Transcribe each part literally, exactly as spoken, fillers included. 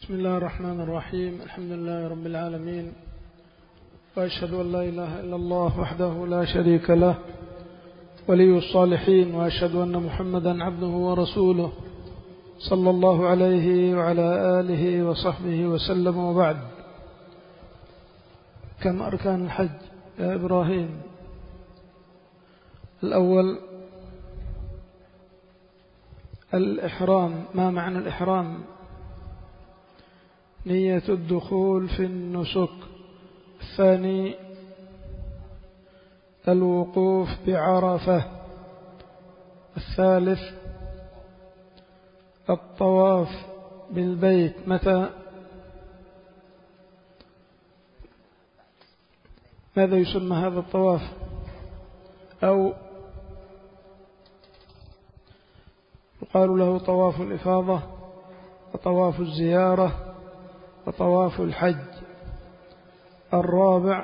بسم الله الرحمن الرحيم. الحمد لله رب العالمين، وأشهد أن لا إله إلا الله وحده لا شريك له ولي الصالحين، وأشهد أن محمدا عبده ورسوله صلى الله عليه وعلى آله وصحبه وسلم. وبعد، كم أركان الحج يا إبراهيم؟ الأول الإحرام. ما معنى الإحرام؟ نية الدخول في النسك. الثاني الوقوف بعرفة. الثالث الطواف بالبيت. متى؟ ماذا يسمى هذا الطواف؟ أو يقال له طواف الإفاضة وطواف الزيارة وطواف الحج. الرابع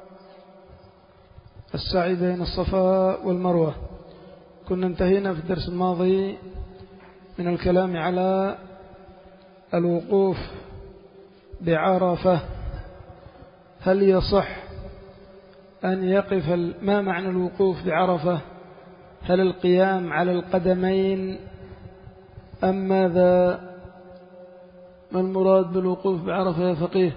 السعي بين الصفا والمروة. كنا انتهينا في الدرس الماضي من الكلام على الوقوف بعرفة. هل يصح أن يقف؟ ما معنى الوقوف بعرفة؟ هل القيام على القدمين أم ماذا؟ ما المراد بالوقوف بعرفة يا فقيه؟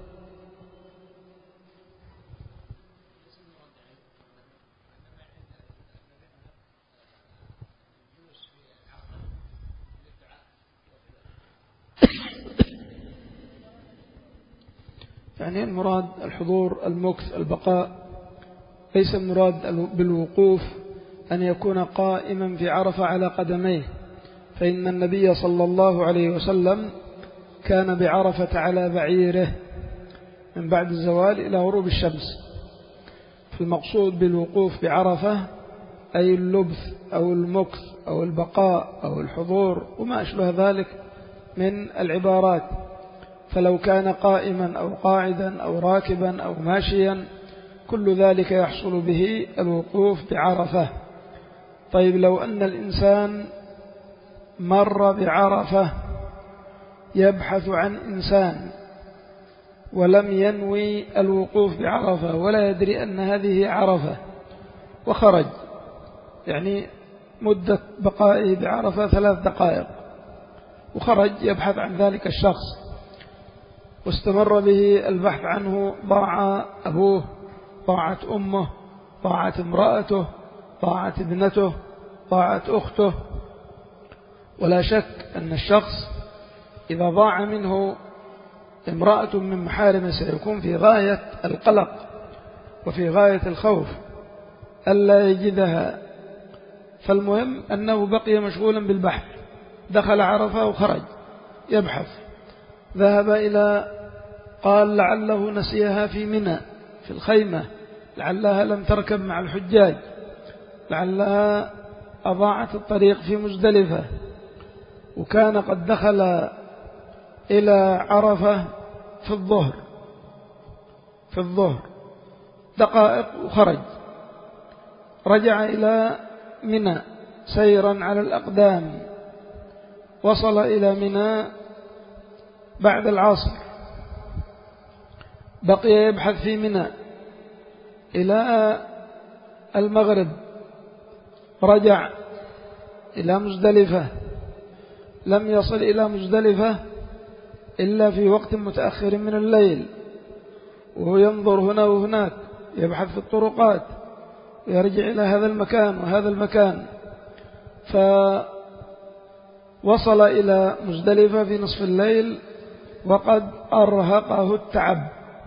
يعني المراد الحضور، المكث، البقاء. ليس المراد بالوقوف أن يكون قائما في عرفة على قدميه، فإن النبي صلى الله عليه وسلم كان بعرفة على بعيره من بعد الزوال إلى غروب الشمس. فالمقصود بالوقوف بعرفة أي اللبث أو المكث أو البقاء أو الحضور وما أشبه ذلك من العبارات. فلو كان قائما أو قاعدا أو راكبا أو ماشيا، كل ذلك يحصل به الوقوف بعرفة. طيب، لو أن الإنسان مر بعرفة يبحث عن إنسان ولم ينوي الوقوف بعرفة ولا يدري أن هذه عرفة وخرج، يعني مدة بقائه بعرفة ثلاث دقائق، وخرج يبحث عن ذلك الشخص واستمر به البحث عنه، ضاع أبوه، ضاعت أمه، ضاعت امرأته، ضاعت ابنته، ضاعت أخته. ولا شك أن الشخص إذا ضاع منه امرأة من محارمه سيكون في غاية القلق وفي غاية الخوف ألا يجدها. فالمهم أنه بقي مشغولا بالبحث، دخل عرفة وخرج يبحث، ذهب إلى قال لعله نسيها في منى في الخيمة، لعلها لم تركب مع الحجاج، لعلها أضاعت الطريق في مزدلفة، وكان قد دخل إلى عرفة في الظهر في الظهر دقائق وخرج، رجع إلى منى سيرا على الأقدام، وصل إلى منى بعد العصر، بقي يبحث في منى إلى المغرب، رجع إلى مزدلفة، لم يصل إلى مزدلفة إلا في وقت متأخر من الليل، وهو ينظر هنا وهناك، يبحث في الطرقات، ويرجع إلى هذا المكان وهذا المكان. فوصل إلى مزدلفة في نصف الليل وقد أرهقه التعب،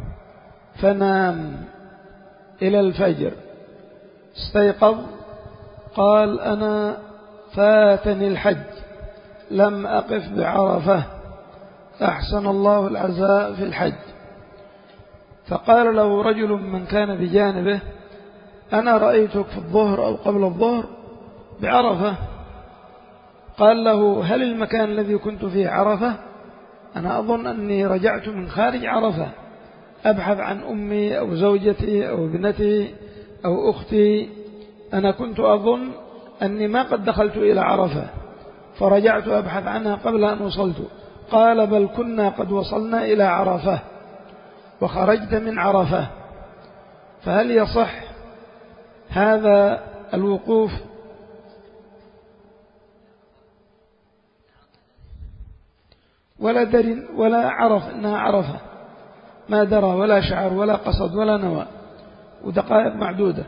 فنام إلى الفجر. استيقظ قال أنا فاتني الحج، لم أقف بعرفة، أحسن الله العزاء في الحج. فقال له رجل من كان بجانبه أنا رأيتك في الظهر أو قبل الظهر بعرفة. قال له هل المكان الذي كنت فيه عرفة؟ أنا أظن أني رجعت من خارج عرفة أبحث عن أمي أو زوجتي أو ابنتي أو أختي، أنا كنت أظن أني ما قد دخلت إلى عرفة فرجعت أبحث عنها قبل أن وصلت. قال بل كنا قد وصلنا إلى عرفة وخرجت من عرفة، فهل يصح هذا الوقوف؟ ولا دري ولا عرف أنها عرفة، ما درى ولا شعر ولا قصد ولا نوى، ودقائق معدودة.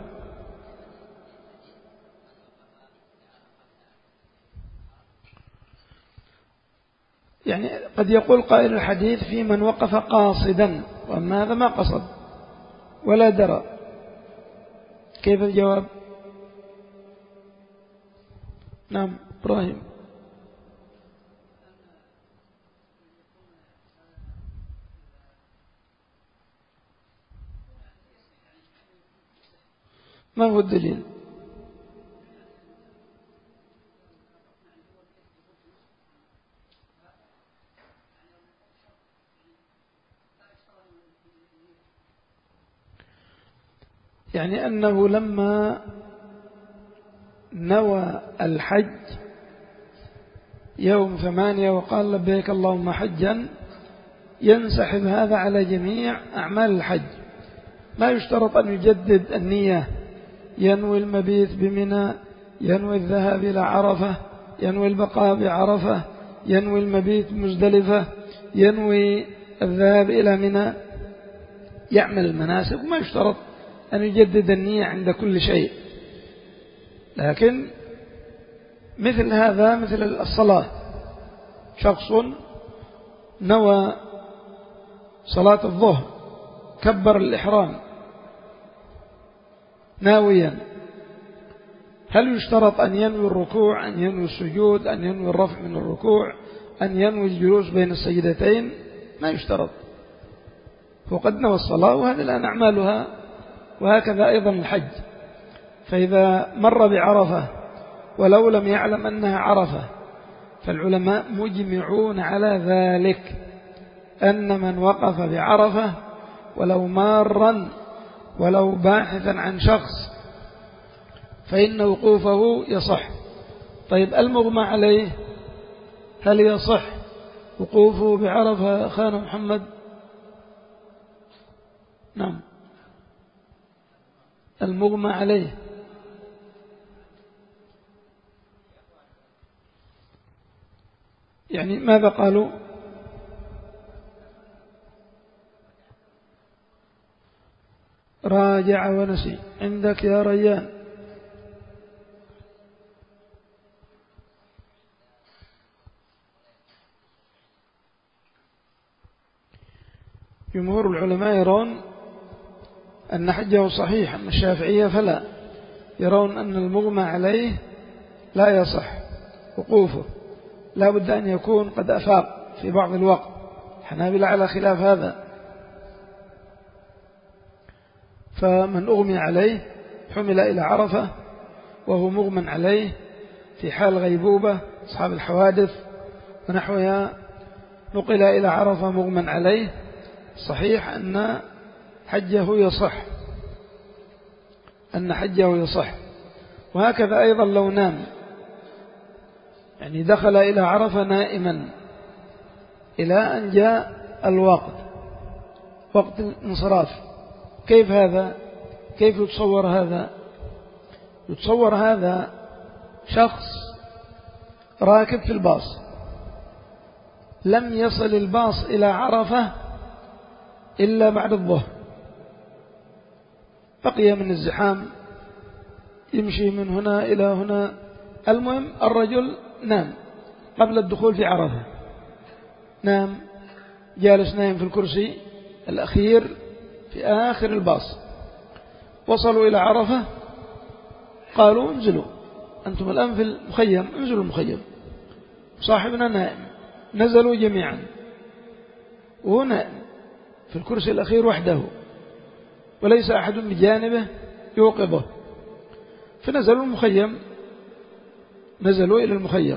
يعني قد يقول قائل الحديث في من وقف قاصدا، وأما هذا ما قصد ولا درى، كيف الجواب؟ نعم إبراهيم. ما هو الدليل؟ يعني أنه لما نوى الحج يوم ثمانية وقال لبيك اللهم حجا، ينسحب هذا على جميع أعمال الحج، ما يشترط أن يجدد النية، ينوي المبيت بمنى، ينوي الذهاب إلى عرفة، ينوي البقاء بعرفة، ينوي المبيت مزدلفة، ينوي الذهاب إلى منى، يعمل المناسك وما يشترط أن يجدد النية عند كل شيء. لكن مثل هذا مثل الصلاة، شخص نوى صلاة الظهر، كبر الإحرام ناويا، هل يشترط أن ينوي الركوع، أن ينوي السجود، أن ينوي الرفع من الركوع، أن ينوي الجلوس بين السجدتين؟ ما يشترط، وقد نوى الصلاة وهذه الآن أعمالها. وهكذا أيضا الحج، فإذا مر بعرفة ولو لم يعلم أنها عرفة، فالعلماء مجمعون على ذلك، أن من وقف بعرفة ولو مارا ولو باحثا عن شخص فإن وقوفه يصح. طيب المغمى عليه هل يصح وقوفه بعرفة أخانا محمد؟ نعم. المغمى عليه يعني ماذا قالوا؟ راجع ونسي. عندك يا ريان. جمهور العلماء يرون أن حجه صحيح، أما الشافعية فلا، يرون أن المغمى عليه لا يصح وقوفه، لا بد أن يكون قد أفاق في بعض الوقت. الحنابلة على خلاف هذا، فمن أغمي عليه حمل إلى عرفة وهو مغمى عليه في حال غيبوبة، أصحاب الحوادث ونحوها، نقل إلى عرفة مغمى عليه، صحيح أن حجه يصح، أن حجه يصح. وهكذا أيضا لو نام، يعني دخل إلى عرفة نائما إلى أن جاء الوقت، وقت الانصراف، كيف هذا؟ كيف يتصور هذا؟ يتصور هذا شخص راكب في الباص، لم يصل الباص إلى عرفة إلا بعد الظهر، بقي من الزحام يمشي من هنا إلى هنا، المهم الرجل نام قبل الدخول في عرفة، نام جالس نايم في الكرسي الأخير في آخر الباص. وصلوا إلى عرفة قالوا انزلوا أنتم الآن في المخيم، انزلوا المخيم، صاحبنا نائم. نزلوا جميعا وهو نائم في الكرسي الأخير وحده وليس أحد بجانبه يوقظه، فنزلوا المخيم، نزلوا إلى المخيم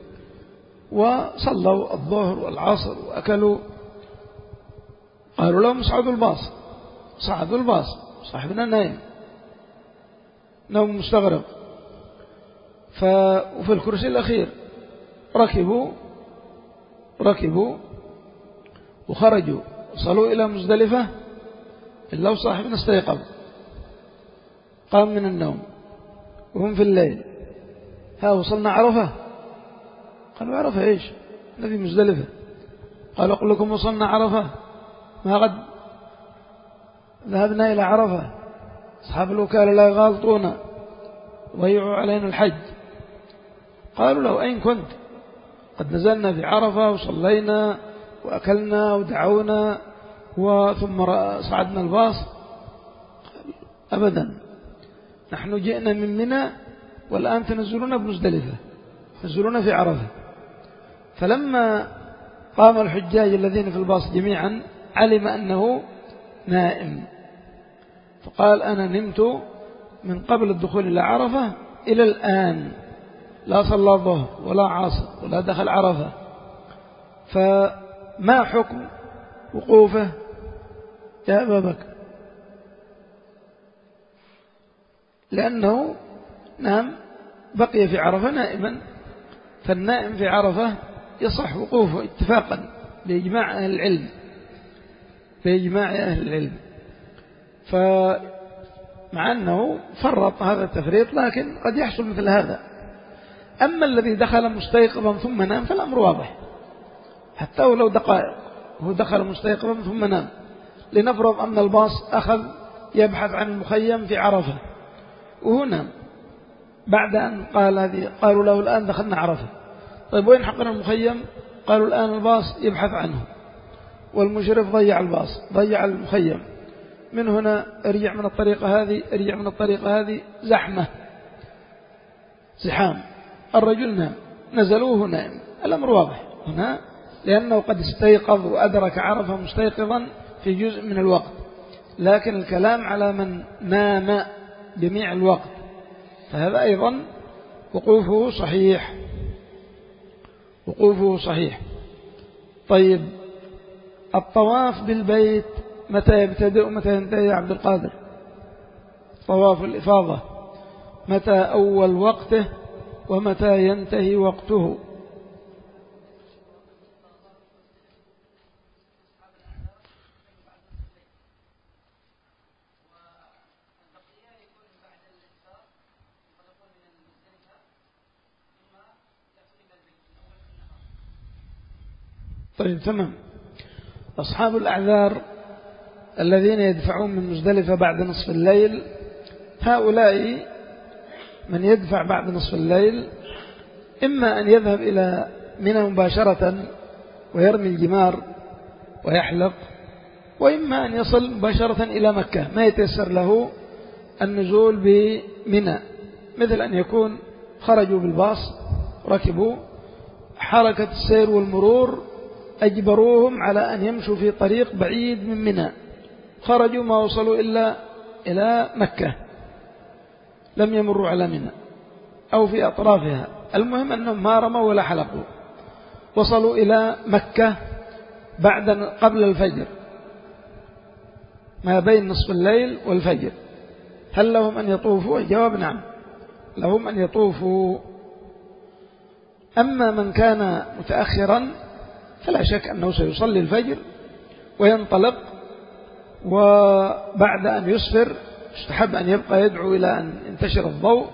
وصلوا الظهر والعصر وأكلوا. قالوا لهم اصعدوا الباص، صعدوا الباص، صاحبنا نايم نوم مستغرق، وفي الكرسي الأخير ركبوا ركبوا وخرجوا وصلوا إلى مزدلفة إلا وصاحبنا استيقظ قام من النوم وهم في الليل، ها وصلنا عرفة؟ قالوا عرفة إيش؟ نبي مزدلفة. قال أقول لكم وصلنا عرفة، ما قد ذهبنا إلى عرفة، أصحاب الوكالة لا يغالطون ضيعوا علينا الحج. قالوا له أين كنت؟ قد نزلنا في عرفة وصلينا وأكلنا ودعونا وثم صعدنا الباص. أبدا، نحن جئنا من منى والآن تنزلون بمزدلفة، تنزلون في عرفة. فلما قام الحجاج الذين في الباص جميعا علم أنه نائم، فقال أنا نمت من قبل الدخول إلى عرفة إلى الآن، لا صلى الظهر ولا عصر ولا دخل عرفة، فما حكم وقوفه يا أبا بكر؟ لأنه نام بقي في عرفة نائما، فالنائم في عرفة يصح وقوفه اتفاقا بإجماع أهل العلم، بإجماع أهل العلم. فمع أنه فرط هذا التفريط لكن قد يحصل مثل هذا. أما الذي دخل مستيقظا ثم نام فالأمر واضح، حتى ولو دقائق هو دخل مستيقظا ثم نام. لنفرض أن الباص أخذ يبحث عن المخيم في عرفة وهو نام، بعد أن قال هذه قالوا له الآن دخلنا عرفة، طيب وين حقنا المخيم؟ قالوا الآن الباص يبحث عنه والمشرف ضيع الباص ضيع المخيم، من هنا ارجع من الطريقة هذه ارجع من الطريقة هذه، زحمة زحام، الرجل نام نزلوه نائم. الأمر واضح هنا، لأنه قد استيقظ وأدرك عرفة مستيقظا في جزء من الوقت، لكن الكلام على من نام جميع الوقت، فهذا أيضا وقوفه صحيح، وقوفه صحيح. طيب الطواف بالبيت متى يبتدئ ومتى ينتهي يا عبد القادر؟ طواف الإفاضة متى أول وقته ومتى ينتهي وقته؟ طيب تمام. أصحاب الأعذار الذين يدفعون من مزدلفة بعد نصف الليل، هؤلاء من يدفع بعد نصف الليل إما أن يذهب إلى منى مباشرة ويرمي الجمار ويحلق، وإما أن يصل مباشرة إلى مكة، ما يتيسر له النزول بمنى، مثل أن يكون خرجوا بالباص ركبوا، حركة السير والمرور أجبروهم على أن يمشوا في طريق بعيد من منى، خرجوا ما وصلوا إلا إلى مكة، لم يمروا على منى أو في أطرافها، المهم أنهم ما رموا ولا حلقوا، وصلوا إلى مكة بعد قبل الفجر، ما بين نصف الليل والفجر، هل لهم أن يطوفوا؟ الجواب نعم، لهم أن يطوفوا. أما من كان متأخرا فلا شك أنه سيصلي الفجر وينطلق، وبعد أن يسفر يستحب أن يبقى يدعو إلى أن ينتشر الضوء،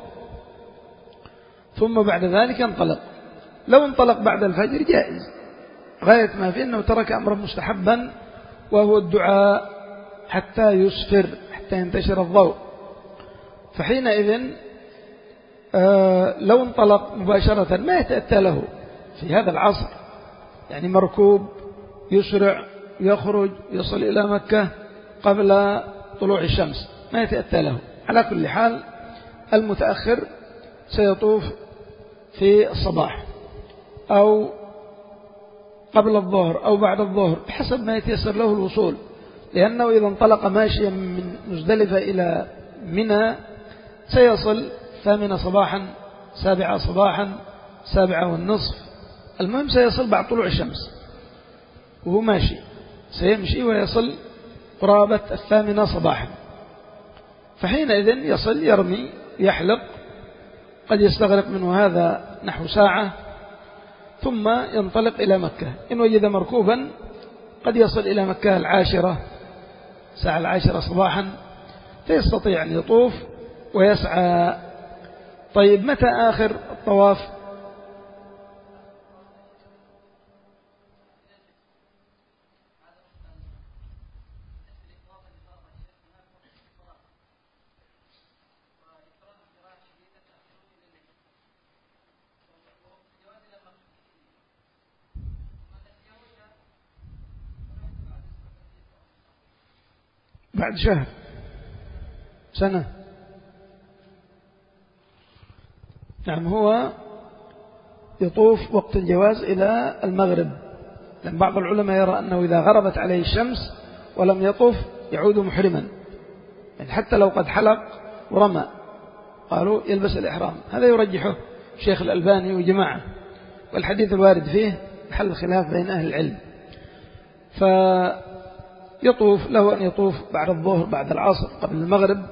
ثم بعد ذلك ينطلق. لو انطلق بعد الفجر جائز، غاية ما في أنه ترك أمرا مستحبا وهو الدعاء حتى يسفر، حتى ينتشر الضوء. فحينئذ آه لو انطلق مباشرة ما يتأتى له في هذا العصر، يعني مركوب يسرع يخرج يصل إلى مكة قبل طلوع الشمس، ما يتأتى له. على كل حال المتأخر سيطوف في الصباح أو قبل الظهر أو بعد الظهر بحسب ما يتيسر له الوصول، لأنه إذا انطلق ماشيا من مزدلفة إلى منى سيصل ثامنة صباحا سابعة صباحا سابعة والنصف، المهم سيصل بعد طلوع الشمس وهو ماشي، سيمشي ويصل قرابة الثامنة صباحا، فحينئذ يصل يرمي يحلق، قد يستغرق منه هذا نحو ساعة، ثم ينطلق إلى مكة. إن وجد مركوبا قد يصل إلى مكة العاشرة، الساعة العاشرة صباحا، فيستطيع أن يطوف ويسعى. طيب متى آخر الطواف؟ بعد شهر، سنة. نعم، هو يطوف وقت الجواز إلى المغرب، لأن بعض العلماء يرى أنه إذا غربت عليه الشمس ولم يطوف يعود محرما، يعني حتى لو قد حلق ورمى قالوا يلبس الإحرام. هذا يرجحه الشيخ الألباني وجماعة، والحديث الوارد فيه محل الخلاف بين أهل العلم. فيطوف له أن يطوف بعد الظهر، بعد العصر، قبل المغرب.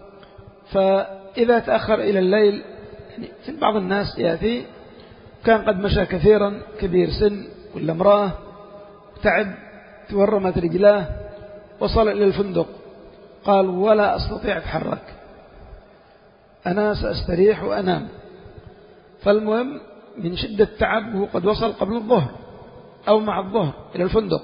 فإذا تأخر إلى الليل، يعني في بعض الناس يأتي كان قد مشى كثيرا، كبير سن ولا امرأة، تعب، تورمت رجلاه، وصل إلى الفندق قال ولا أستطيع أتحرك، أنا سأستريح وأنام. فالمهم من شدة تعب وهو قد وصل قبل الظهر أو مع الظهر إلى الفندق،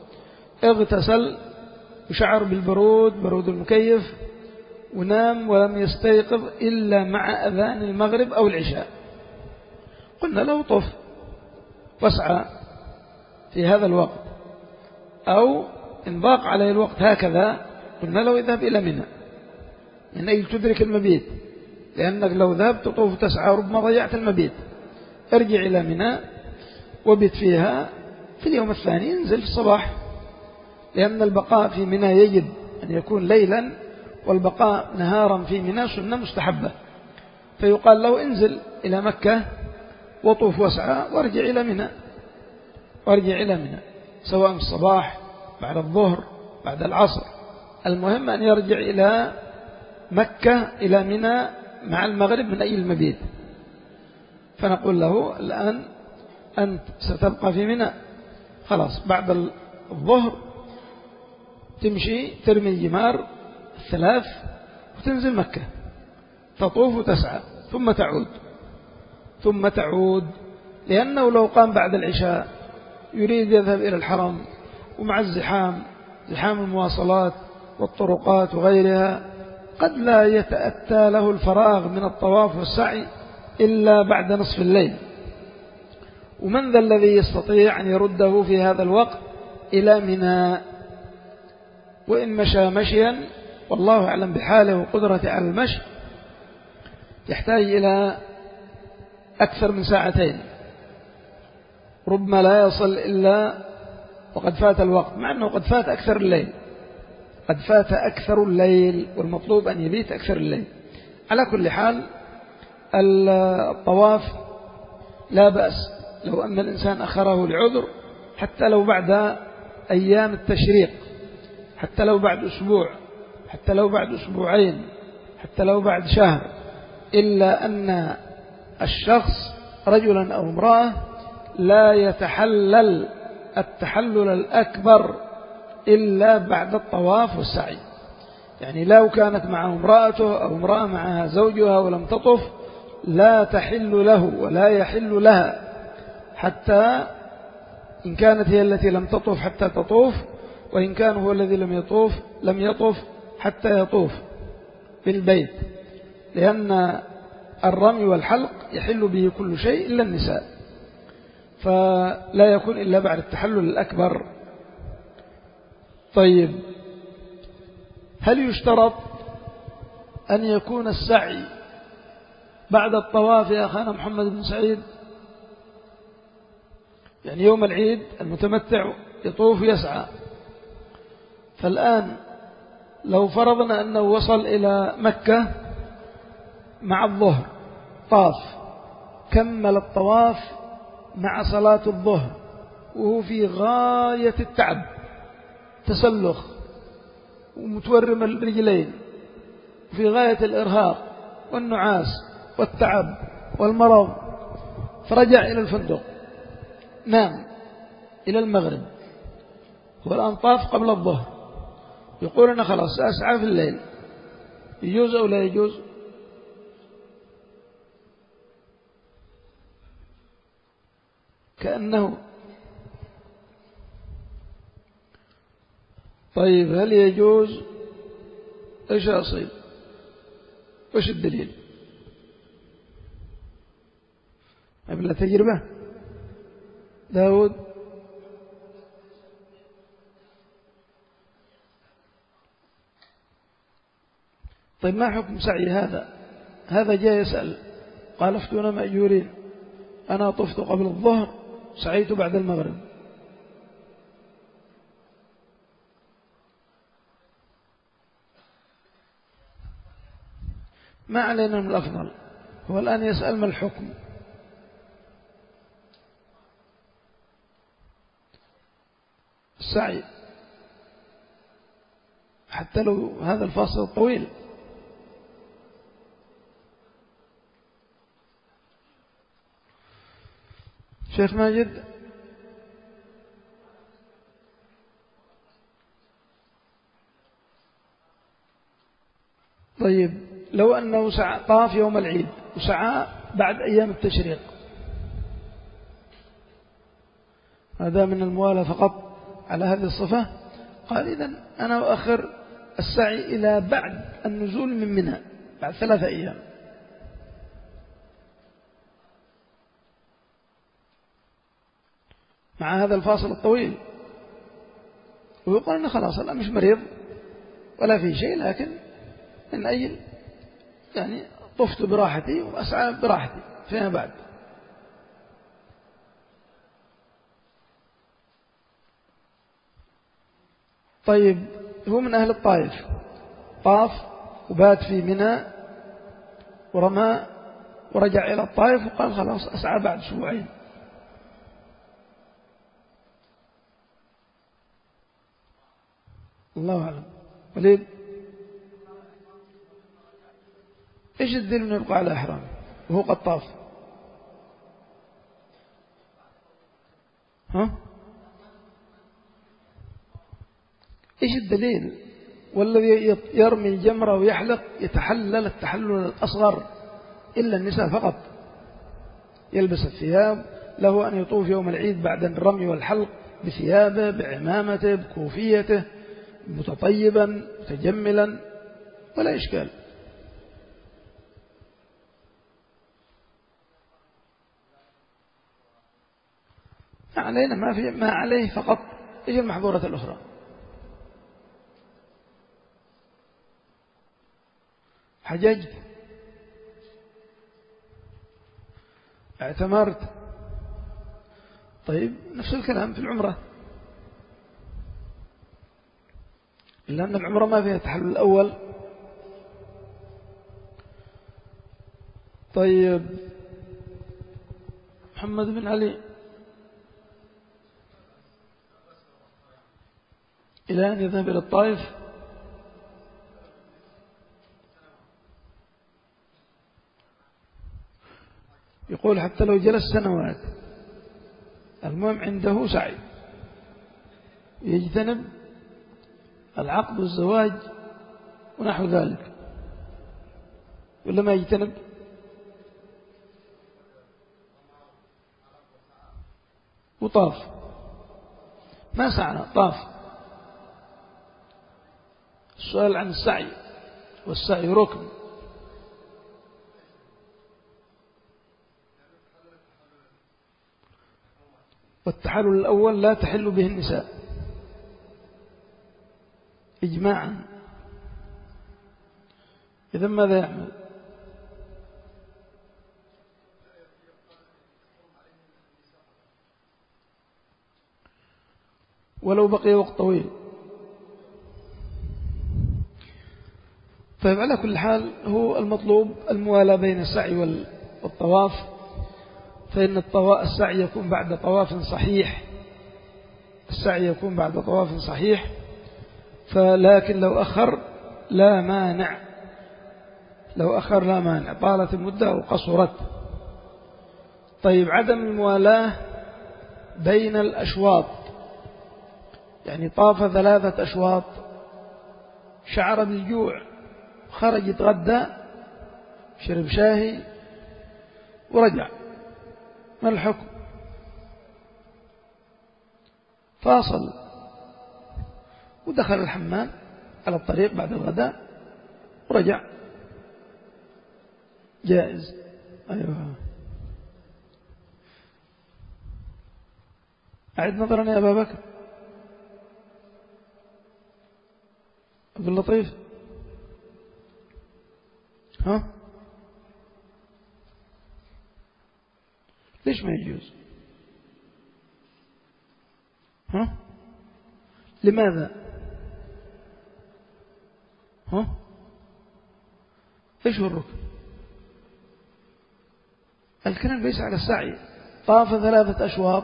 اغتسل وشعر بالبرود، برود المكيف، ونام ولم يستيقظ إلا مع أذان المغرب أو العشاء. قلنا له طف واسعى في هذا الوقت، أو إن ضاق عليه الوقت هكذا قلنا له اذهب إلى منى من أجل تدرك المبيت، لأنك لو ذهبت تطوف تسعى ربما ضيعت المبيت. ارجع إلى منى وبت فيها، في اليوم الثاني انزل في الصباح، لأن البقاء في منى يجب أن يكون ليلا، والبقاء نهارا في منى سنة مستحبة. فيقال له انزل إلى مكة وطوف واسعى وارجع إلى منى، وارجع إلى منى سواء في الصباح، بعد الظهر، بعد العصر، المهم أن يرجع إلى مكة إلى منى مع المغرب من أي المبيت. فنقول له الآن أنت ستبقى في منى، خلاص بعد الظهر تمشي ترمي الجمار الثلاث وتنزل مكة، تطوف وتسعى، ثم تعود ثم تعود لأنه لو قام بعد العشاء يريد يذهب إلى الحرم، ومع الزحام، زحام المواصلات والطرقات وغيرها، قد لا يتأتى له الفراغ من الطواف والسعي إلا بعد نصف الليل. ومن ذا الذي يستطيع أن يرده في هذا الوقت إلى منى؟ وإن مشى مشيا والله أعلم بحاله وقدرته على المشي يحتاج إلى أكثر من ساعتين، ربما لا يصل إلا وقد فات الوقت، مع أنه قد فات أكثر الليل، قد فات أكثر الليل، والمطلوب أن يبيت أكثر الليل. على كل حال الطواف لا بأس لو أن الإنسان أخره لعذر، حتى لو بعد أيام التشريق، حتى لو بعد أسبوع، حتى لو بعد أسبوعين، حتى لو بعد شهر، إلا أن الشخص رجلا أو امرأة لا يتحلل التحلل الأكبر إلا بعد الطواف والسعي. يعني لو كانت معه امرأته أو امرأة معها زوجها ولم تطف لا تحل له ولا يحل لها، حتى إن كانت هي التي لم تطف حتى تطوف، وإن كان هو الذي لم يطوف لم يطف حتى يطوف بالبيت، لأن الرمي والحلق يحل به كل شيء إلا النساء، فلا يكون إلا بعد التحلل الأكبر. طيب، هل يشترط أن يكون السعي بعد الطواف يا أخانا محمد بن سعيد؟ يعني يوم العيد المتمتع يطوف يسعى، فالآن لو فرضنا أنه وصل إلى مكة مع الظهر طاف، كمل الطواف مع صلاة الظهر وهو في غاية التعب، تسلخ ومتورم الرجلين، وفي غاية الإرهاق والنعاس والتعب والمرض، فرجع إلى الفندق نام إلى المغرب، هو الآن طاف قبل الظهر، يقول أنا خلاص أسعى في الليل، يجوز أو لا يجوز؟ كأنه طيب هل يجوز؟ إيش أصيل؟ وش الدليل؟ قبل تجربة داود. طيب ما حكم سعي هذا؟ هذا جاء يسأل قال افتونا مأجورين، أنا طفت قبل الظهر سعيت بعد المغرب، ما علينا من الأفضل. هو الآن يسأل ما الحكم؟ السعي حتى لو هذا الفاصل الطويل. شيخ ماجد، طيب لو أنه سعى طاف يوم العيد وسعى بعد أيام التشريق، هذا من الموالاة فقط على هذه الصفة؟ قال إذن أنا أؤخر السعي إلى بعد النزول من منى بعد ثلاثة أيام. مع هذا الفاصل الطويل، ويقول أنه خلاص أنا مش مريض ولا في شيء، لكن من أجل يعني طفت براحتي وأسعى براحتي فيما بعد. طيب هو من أهل الطائف، طاف وبات في منى ورمى ورجع إلى الطائف وقال خلاص أسعى بعد أسبوعين، الله أعلم. وليد، إيش الدليل أنه يبقى على إحرامه وهو قد طاف؟ ها؟ إيش الدليل؟ والذي يرمي الجمرة ويحلق يتحلل التحلل الأصغر إلا النساء فقط، يلبس الثياب، له أن يطوف يوم العيد بعد الرمي والحلق بثيابه بعمامته بكوفيته متطيبا متجملا ولا إشكال. علينا ما في ما عليه فقط. إيش المحظورات الأخرى؟ حججت، اعتمرت، طيب نفس الكلام في العمرة، إلا أن العمرة ما فيها التحلل الأول. طيب محمد بن علي، إلى أن يذهب إلى الطائف يقول حتى لو جلس سنوات المهم عنده سعي، يجتنب العقد والزواج ونحو ذلك، ولا ما يجتنب؟ وطاف ما سعى طاف. السؤال عن السعي، والسعي ركن. والتحلل الأول لا تحل به النساء إجماعا، إذا ماذا يعمل؟ ولو بقي وقت طويل. طيب على كل حال هو المطلوب الموالاة بين السعي والطواف، فإن السعي يكون بعد طواف صحيح، السعي يكون بعد طواف صحيح، فلكن لو أخر لا مانع، لو أخر لا مانع، طالت المدة أو قصرت. طيب عدم الموالاة بين الأشواط، يعني طاف ثلاثة أشواط، شعر بالجوع، خرج يتغدى، شرب شاهي ورجع، ما الحكم؟ فاصل ودخل الحمام على الطريق بعد الغداء ورجع، جائز. أيوة. أعد نظرا يا أبا بكر. عبد اللطيف، ها ليش ما يجوز؟ ها لماذا؟ ها ايش هو الركن؟ الكلام ليس على السعي. طاف ثلاثة أشواط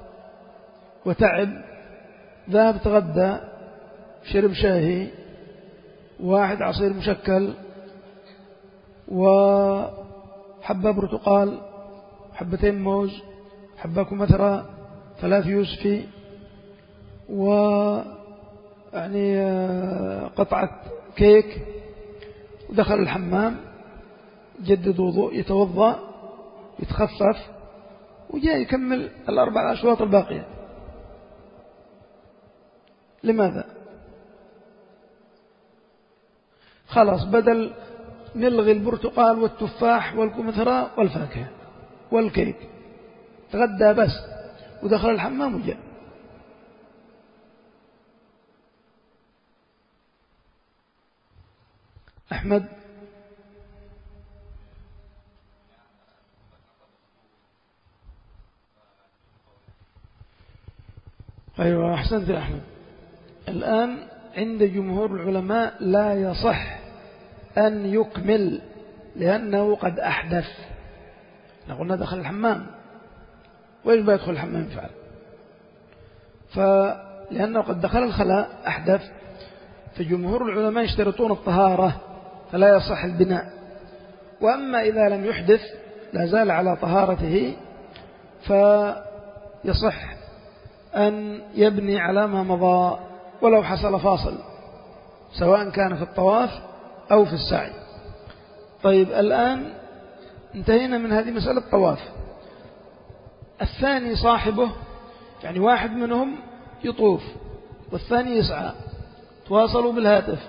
وتعب، ذهب تغدى، شرب شاهي، واحد عصير مشكل، وحبة برتقال، حبتين موز، حبة كمثرى، ثلاث يوسفي، ويعني قطعة كيك، ودخل الحمام، جدد وضوء، يتوضأ، يتخفف، وجاء يكمل الأربع أشواط الباقية. لماذا؟ خلاص، بدل نلغي البرتقال والتفاح والكمثرى والفاكهة والكيك، تغدى بس ودخل الحمام وجاء. أحمد، أيوة أحسنت يا أحمد. الآن عند جمهور العلماء لا يصح أن يكمل لأنه قد أحدث. قلنا دخل الحمام، وإيش بيدخل الحمام يفعل؟ فلأنه قد دخل الخلاء أحدث، فجمهور العلماء يشترطون الطهارة فلا يصح البناء. وأما إذا لم يحدث لا زال على طهارته فيصح أن يبني على ما مضى ولو حصل فاصل، سواء كان في الطواف أو في السعي. طيب الآن انتهينا من هذه مسألة الطواف. الثاني صاحبه، يعني واحد منهم يطوف والثاني يسعى، تواصلوا بالهاتف.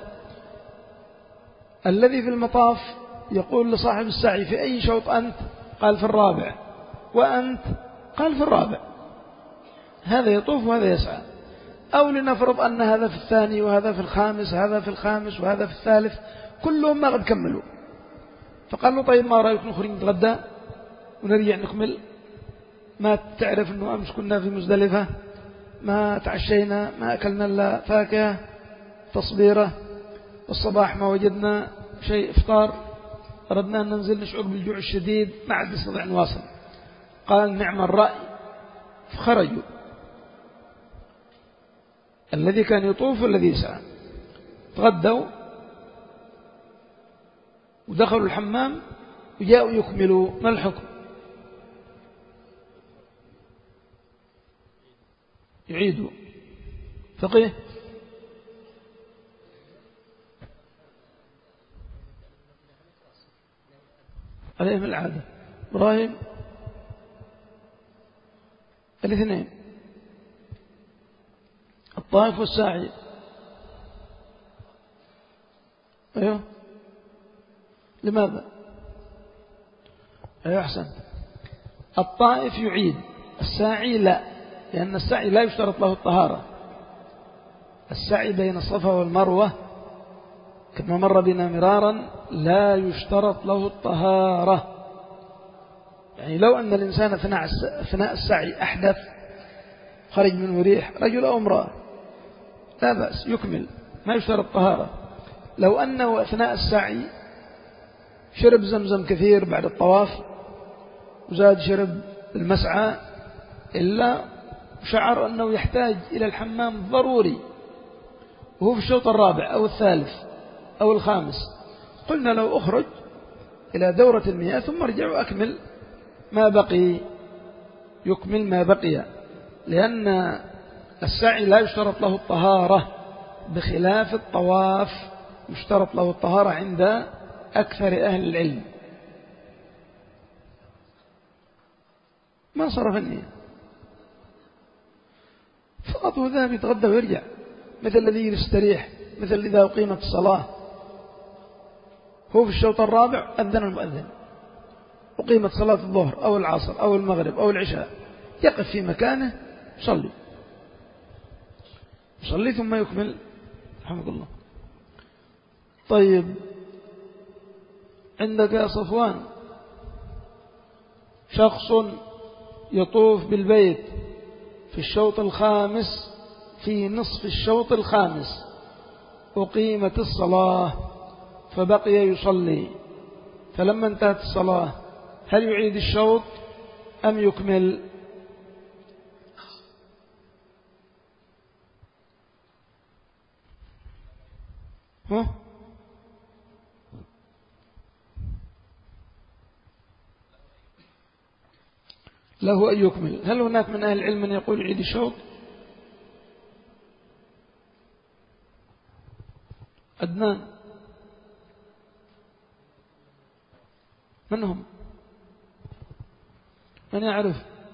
الذي في المطاف يقول لصاحب السعي: في أي شوط أنت؟ قال في الرابع. وأنت؟ قال في الرابع. هذا يطوف وهذا يسعى. أو لنفرض أن هذا في الثاني وهذا في الخامس، هذا في الخامس وهذا في الثالث، كلهم ما قد كملوا. فقال له: طيب ما رأيك نخرج نتغدى ونرجع نكمل؟ ما تعرف أنه أمس كنا في مزدلفة، ما تعشينا، ما أكلنا إلا فاكهة تصبيرة، والصباح ما وجدنا شيء إفطار، أردنا أن ننزل نشعر بالجوع الشديد، ما عاد نستطيع نواصل. قال: نعم الرأي. فخرجوا، الذي كان يطوف والذي يسعى، تغدوا ودخلوا الحمام وجاءوا يكملوا. ما الحكم؟ يعيدوا. فقيه؟ عليهم العادة. إبراهيم؟ الاثنين، الطائف والساعي. أيوه. لماذا؟ أيوه أحسن. الطائف يعيد، الساعي لا، لأن السعي لا يشترط له الطهارة. السعي بين الصفا والمروة كما مر بنا مرارا لا يشترط له الطهارة. يعني لو أن الإنسان أثناء السعي أحدث، خرج منه ريح، رجل أو امرأة، لا بأس يكمل، ما يشترط الطهارة. لو أنه أثناء السعي شرب زمزم كثير بعد الطواف وزاد شرب المسعى، إلا شعر أنه يحتاج إلى الحمام ضروري وهو في الشوط الرابع أو الثالث أو الخامس، قلنا لو أخرج إلى دورة المياه ثم ارجع وأكمل ما بقي، يكمل ما بقي. لأن السعي لا يشترط له الطهارة، بخلاف الطواف يشترط له الطهارة عند أكثر أهل العلم. ما صرف النية فقط وذهب يتغدى ويرجع، مثل الذي يستريح، مثل إذا أقيمت الصلاة هو في الشوط الرابع أذن المؤذن، أقيمت صلاة الظهر أو العصر أو المغرب أو العشاء، يقف في مكانه يصلي يصلي ثم يكمل رحمك الله. طيب عندك يا صفوان شخص يطوف بالبيت في الشوط الخامس، في نصف الشوط الخامس أقيمت الصلاة فبقي يصلي، فلما انتهت الصلاة هل يعيد الشوط أم يكمل؟ ها؟ له أن يكمل. هل هناك من أهل العلم من يقول يعيد الشوط؟ أدنان من هم؟ من يعرف؟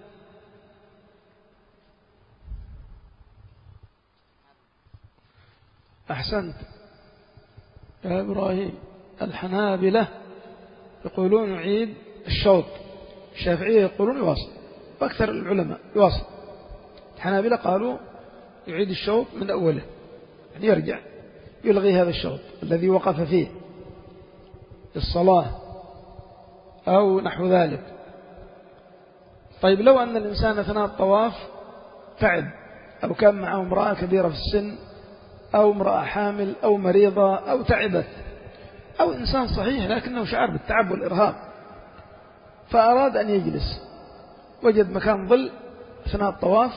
أحسنت يا إبراهيم. الحنابلة يقولون يعيد الشوط، الشافعية يقولون يواصل، وأكثر العلماء يواصل. الحنابلة قالوا يعيد الشوط من أوله، يعني يرجع يلغي هذا الشوط الذي وقف فيه الصلاة أو نحو ذلك. طيب لو أن الإنسان أثناء الطواف تعب، أو كان معه امرأة كبيرة في السن، أو امرأة حامل، أو مريضة، أو تعبت، أو إنسان صحيح لكنه شعر بالتعب والإرهاق، فأراد أن يجلس، وجد مكان ظل أثناء الطواف،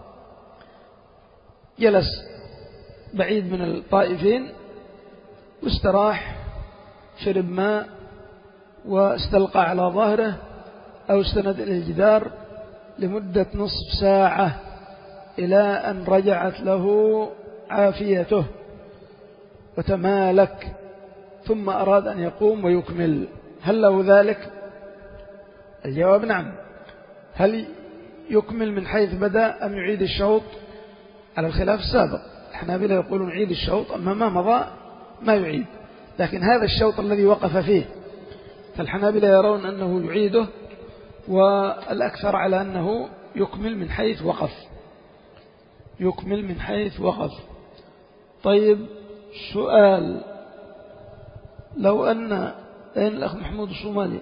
جلس بعيد من الطائفين واستراح، شرب ماء واستلقى على ظهره أو استند إلى الجدار لمدة نصف ساعة إلى أن رجعت له عافيته وتمالك، ثم أراد أن يقوم ويكمل، هل له ذلك؟ الجواب نعم. هل يكمل من حيث بدأ أم يعيد الشوط؟ على الخلاف السابق، الحنابلة يقولون يعيد الشوط، أما ما مضى ما يعيد، لكن هذا الشوط الذي وقف فيه فالحنابلة يرون أنه يعيده، والأكثر على أنه يكمل من حيث وقف، يكمل من حيث وقف. طيب سؤال، لو أن أين الأخ محمود الصومالي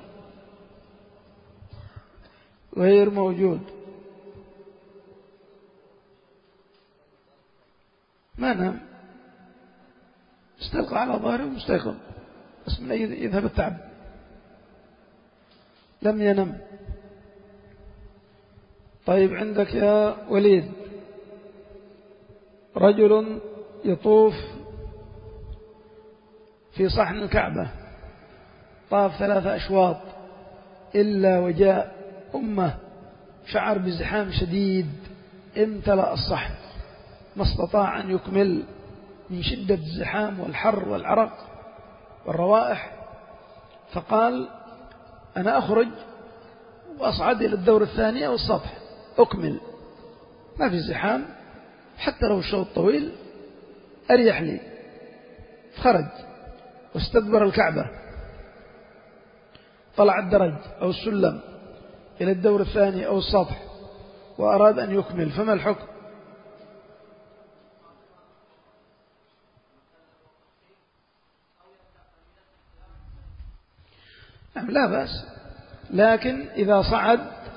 غير موجود، ما نام، استلقى على ظهره ومستيقظ، بس من يذهب التعب، لم ينم. طيب عندك يا وليد رجل يطوف في صحن الكعبة، طاف ثلاثة أشواط إلا وجاء أمه، شعر بزحام شديد، امتلأ الصحن، ما استطاع أن يكمل من شدة الزحام والحر والعرق والروائح، فقال أنا أخرج وأصعد إلى الدور الثاني أو السطح أكمل، ما في زحام، حتى لو الشوط طويل أريح لي. خرج واستدبر الكعبة، طلع الدرج أو السلم إلى الدور الثاني أو السطح وأراد أن يكمل، فما الحكم؟ نعم لا بأس، لكن إذا صعد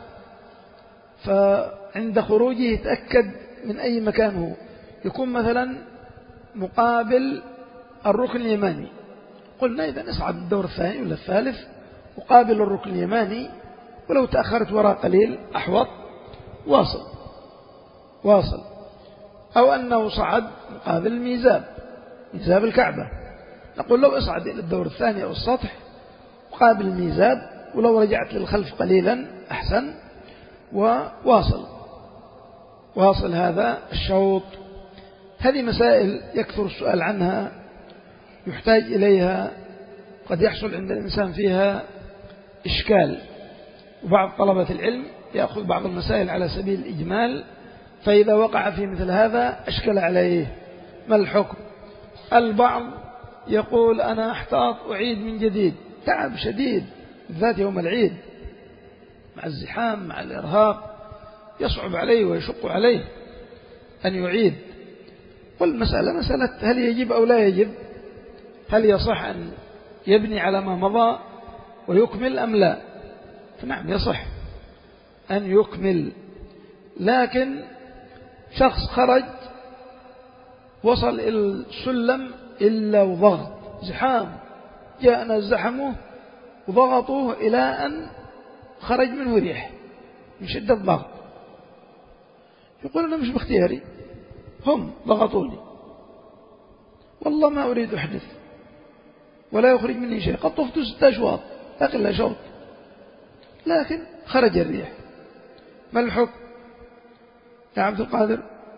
فعند خروجه يتأكد من أي مكان هو، يكون مثلا مقابل الركن اليماني، قلنا إذا نصعد الدور الثاني ولا الثالث مقابل الركن اليماني، ولو تأخرت وراء قليل أحوط واصل واصل، أو أنه صعد مقابل الميزاب، ميزاب الكعبة، نقول لو اصعد إلى الدور الثاني أو السطح مقابل الميزاب، ولو رجعت للخلف قليلا أحسن، وواصل. واصل هذا الشوط. هذه مسائل يكثر السؤال عنها، يحتاج إليها، قد يحصل عند الإنسان فيها إشكال، وبعض طلبة العلم يأخذ بعض المسائل على سبيل الإجمال، فإذا وقع في مثل هذا أشكل عليه ما الحكم. البعض يقول أنا أحتاط أعيد من جديد، تعب شديد بالذات يوم العيد مع الزحام مع الإرهاق، يصعب عليه ويشق عليه أن يعيد. والمسألة مسألة هل يجب أو لا يجب، هل يصح أن يبني على ما مضى ويكمل أم لا؟ فنعم يصح أن يكمل، لكن شخص خرج وصل إلى السلم إلا وضغط زحام، جاءنا زحموه وضغطوه إلى أن خرج منه ريح من شدة الضغط، يقول أنا مش باختياري، هم ضغطوني، والله ما أريد أحدث ولا يخرج مني شيء، قد طفت ستة أشواط أقل شوط لكن خرج الريح، ما الحكم يا عبد القادر؟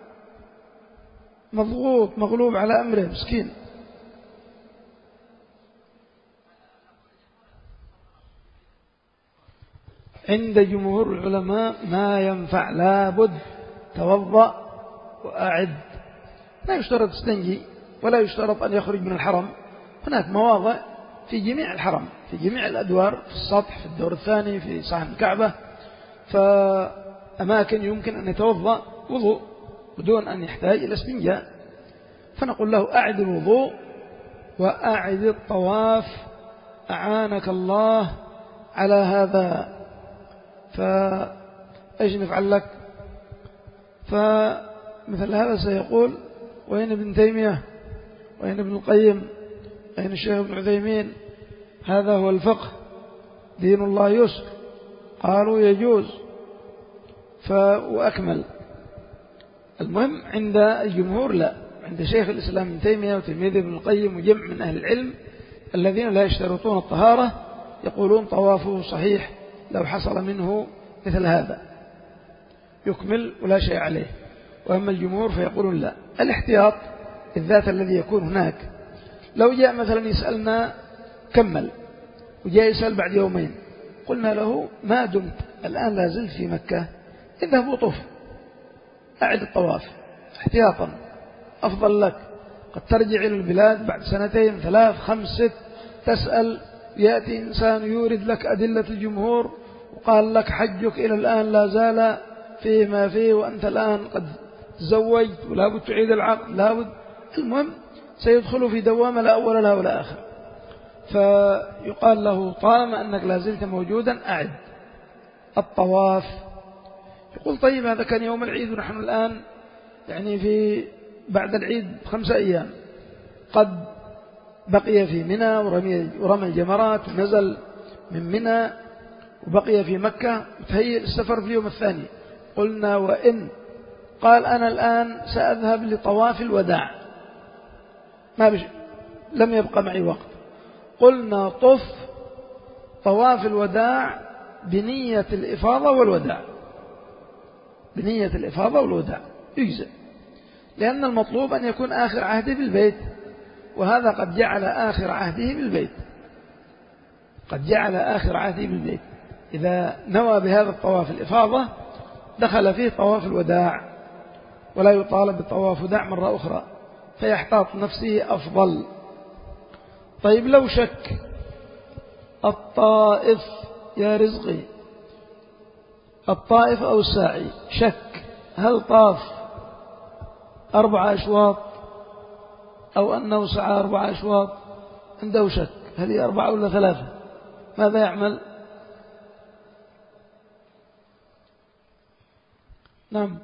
مضغوط مغلوب على أمره مسكين. عند جمهور العلماء ما ينفع، لابد توضأ وأعد، لا يشترط استنجي ولا يشترط أن يخرج من الحرم، هناك مواضع في جميع الحرم، في جميع الأدوار، في السطح، في الدور الثاني، في صحن الكعبة، فأماكن يمكن أن يتوضأ وضوء بدون أن يحتاج إلى استنجاء، فنقول له أعد الوضوء وأعد الطواف أعانك الله على هذا. فأيش نفعل لك؟ فمثل هذا سيقول وين ابن تيمية وين ابن القيم وين الشيخ ابن عثيمين؟ هذا هو الفقه، دين الله يسر، قالوا يجوز فأكمل. المهم عند الجمهور لا، عند شيخ الإسلام ابن تيمية وتلميذ ابن القيم وجمع من أهل العلم الذين لا يشترطون الطهارة يقولون طوافه صحيح لو حصل منه مثل هذا يكمل ولا شيء عليه. وأما الجمهور فيقولون لا. الاحتياط الذات الذي يكون هناك، لو جاء مثلا يسألنا كمل وجاء يسأل بعد يومين، قلنا له ما دمت الآن لا زلت في مكة اذهب وطف، أعد الطواف احتياطا أفضل لك، قد ترجع إلى البلاد بعد سنتين ثلاث خمس ست تسأل، يأتي إنسان يورد لك أدلة الجمهور وقال لك حجك إلى الآن لا زال فيه ما فيه وأنت الآن قد تزوجت ولا بد تعيد العقد لا بد، المهم سيدخل في دوامة لا أول لها ولا آخر، فيقال له طالما أنك لا زلت موجودا أعد الطواف. يقول طيب هذا كان يوم العيد ونحن الآن يعني في بعد العيد خمسة أيام، قد بقي في منى ورمي, ورمي الجمرات ونزل من منى وبقي في مكة وتهيئ السفر في اليوم الثاني. قلنا وإن قال أنا الآن سأذهب لطواف الوداع ما بش... لم يبقى معي وقت، قلنا طف طواف الوداع بنية الإفاضة والوداع، بنية الإفاضة والوداع يجزئ، لأن المطلوب أن يكون آخر عهده بالبيت، وهذا قد جعل آخر عهده بالبيت، قد جعل آخر عهده بالبيت، إذا نوى بهذا الطواف الإفاضة دخل فيه طواف الوداع ولا يطالب بالطواف وداع مرة أخرى، فيحتاط نفسه أفضل. طيب لو شك الطائف يا رزقي، الطائف أو الساعي شك هل طاف أربع أشواط أو أنه سعى أربع أشواط، عنده شك هل هي أربعة ولا ثلاثة، ماذا يعمل؟ نعم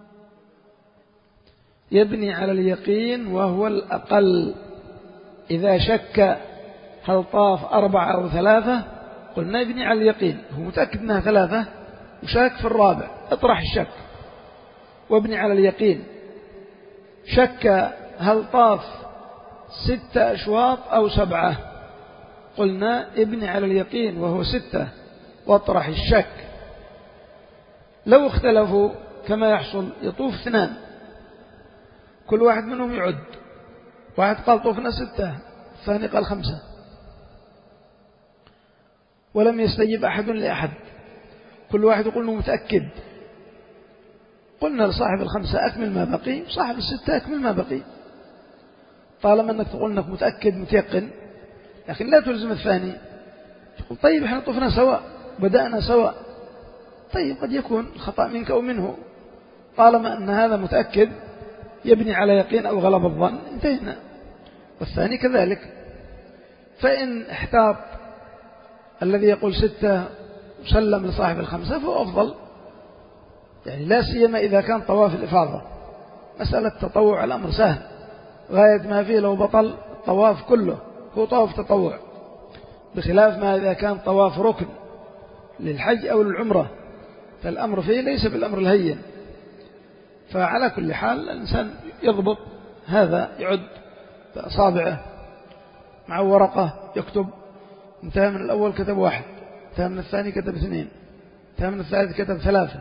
يبني على اليقين وهو الأقل. إذا شك هل طاف أربعة أو ثلاثة قلنا يبني على اليقين، هو متأكد أنها ثلاثة وشاك في الرابع اطرح الشك وابني على اليقين. شك هل طاف ستة أشواط أو سبعة قلنا ابني على اليقين وهو ستة واطرح الشك. لو اختلفوا كما يحصل يطوف اثنان كل واحد منهم يعد، واحد قال طوفنا ستة الثاني قال خمسة ولم يستجب أحد لأحد، كل واحد يقول أنه متأكد. قلنا لصاحب الخمسة أكمل ما بقي، صاحب الستة أكمل ما بقي، طالما أنك تقول أنك متأكد متيقن، لكن لا تلزم الثاني. تقول طيب احنا طفنا سواء بدأنا سواء، طيب قد يكون الخطأ منك أو منه، طالما أن هذا متأكد يبني على يقين أو غلب الظن انتهينا. والثاني كذلك. فإن احتاط الذي يقول ستة سلم لصاحب الخمسة فهو أفضل، يعني لا سيما إذا كان طواف الإفاضة، مسألة تطوع الأمر سهل غاية ما فيه، لو بطل الطواف كله هو طواف تطوع، بخلاف ما إذا كان طواف ركن للحج أو للعمرة فالأمر فيه ليس بالأمر الهين. فعلى كل حال الإنسان يضبط هذا، يعد بأصابعه مع ورقة يكتب انتهى من الأول كتب واحد، انتهى من الثاني كتب اثنين، انتهى من الثالث كتب ثلاثة،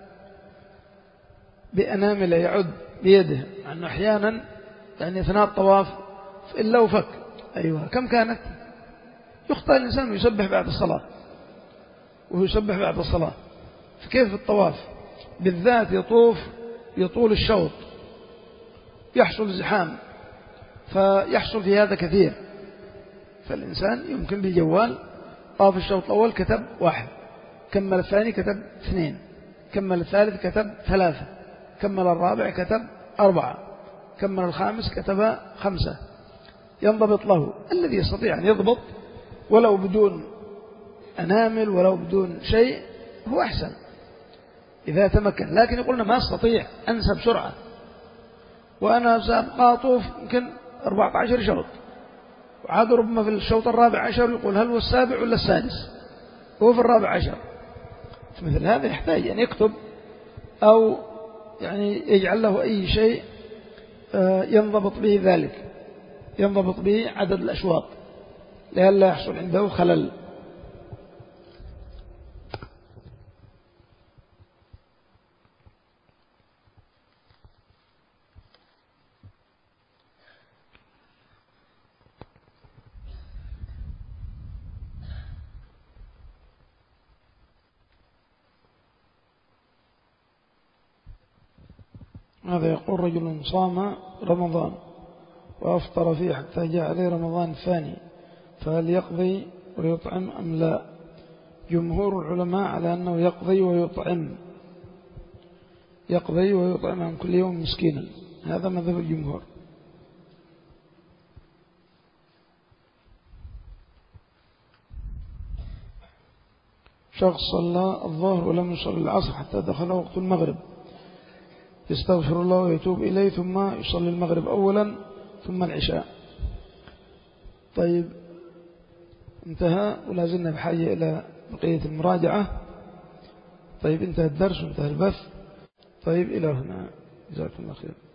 بأنامله يعد بيده، لأنه أحيانا يعني أثناء الطواف إلا وفك أيوة كم كانت، يخطأ الإنسان ويسبح بعد الصلاة وهو يسبح بعد الصلاة. فكيف في الطواف بالذات يطوف يطول الشوط يحصل زحام، فيحصل في هذا كثير، فالإنسان يمكن بالجوال طاف الشوط الأول كتب واحد، كمل الثاني كتب اثنين، كمل الثالث كتب ثلاثة، كمل الرابع كتب أربعة، كمل الخامس كتب خمسة، ينضبط له. الذي يستطيع أن يضبط ولو بدون أنامل ولو بدون شيء هو أحسن إذا تمكن، لكن يقولنا ما استطيع أنسى بسرعة وأنا سأبقى أطوف يمكن أربعة عشر شوط، وعاد ربما في الشوط الرابع عشر يقول هل هو السابع ولا السادس، هو في الرابع عشر. مثل هذا يحتاج أن يكتب أو يعني يجعل له أي شيء ينضبط به ذلك، ينضبط به عدد الأشواط لئلا يحصل عنده خلل. هذا يقول رجل صام رمضان وأفطر فيه حتى جاء عليه رمضان الثاني، فهل يقضي ويطعم أم لا؟ جمهور العلماء على أنه يقضي ويطعم، يقضي ويطعم عن كل يوم مسكينا، هذا مذهب الجمهور. شخص صلى الظهر ولم يصلي العصر حتى دخل وقت المغرب، يستغفر الله ويتوب إليه ثم يصلي المغرب أولا ثم العشاء. طيب انتهى ولازلنا بحاجة إلى بقية المراجعة. طيب انتهى الدرس وانتهى البث. طيب إلى هنا، جزاكم الله خير.